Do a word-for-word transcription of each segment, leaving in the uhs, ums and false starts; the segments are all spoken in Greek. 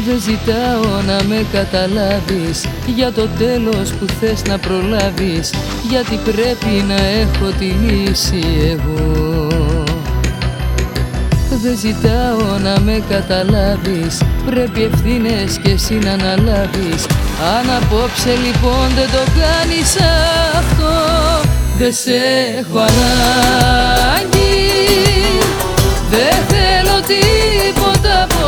Δεν ζητάω να με καταλάβεις για το τέλος που θες να προλάβεις, γιατί πρέπει να έχω τη λύση εγώ. Δεν ζητάω να με καταλάβεις, πρέπει ευθύνες κι εσύ να αναλάβεις. Αν απόψε λοιπόν δεν το κάνεις αυτό, δεν σε έχω ανάγκη. Δεν θέλω τίποτα από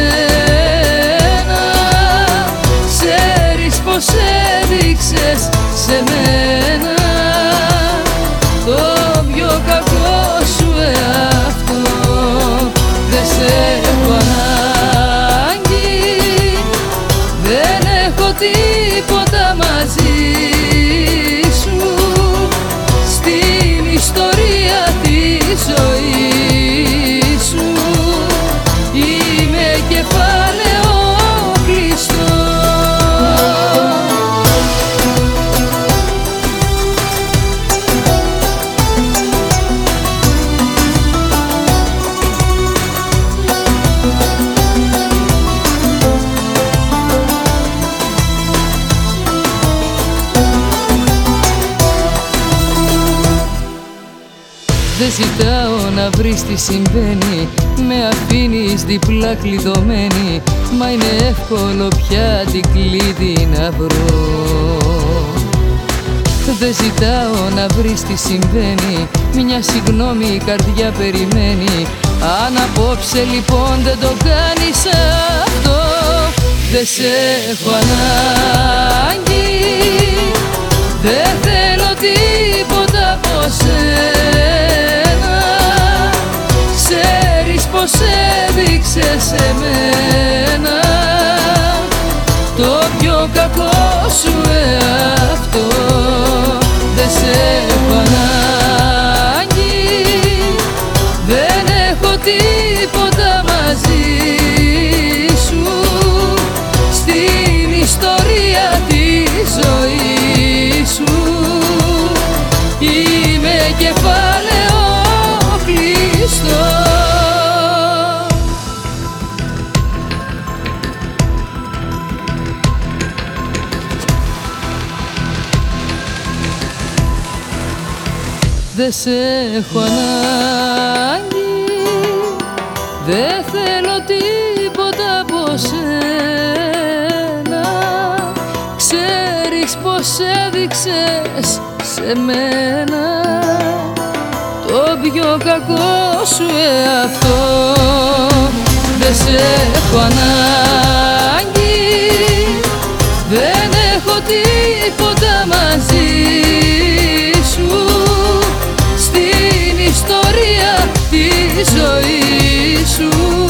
σένα. Ξέρεις πως έδειξες σε μένα το πιο κακό σου εαυτό. Δεν σε έχω ανάγκη, δεν έχω τίποτα μαζί σου στην ιστορία της ζωής σου. Είμαι κεφάλαιο κλειστό. Δεν ζητάω να βρεις τι συμβαίνει, με αφήνεις διπλά κλειδωμένη. Μα είναι εύκολο πια την κλίδι να βρω. Δεν ζητάω να βρεις τι συμβαίνει, μια συγγνώμη η καρδιά περιμένει. Αν απόψε λοιπόν δεν το κάνεις αυτό, δεν σε έχω ανάγκη. Δεν θέλω τίποτα από σένα. Ξέρεις πως έδειξες σε μένα το πιο κακό σου εαυτό. Δεν σε έχω ανάγκη, δεν έχω τίποτα μαζί σου στην ιστορία της ζωής σου. Είμαι κεφάλαιο κλειστό. Δεν σε έχω ανάγκη, δεν θέλω τίποτα από σένα. Ξέρεις πως έδειξες σε μένα το πιο κακό σου εαυτό. Δεν σε έχω ανάγκη, δεν έχω τίποτα μαζί σου στην ιστορία της ζωής σου.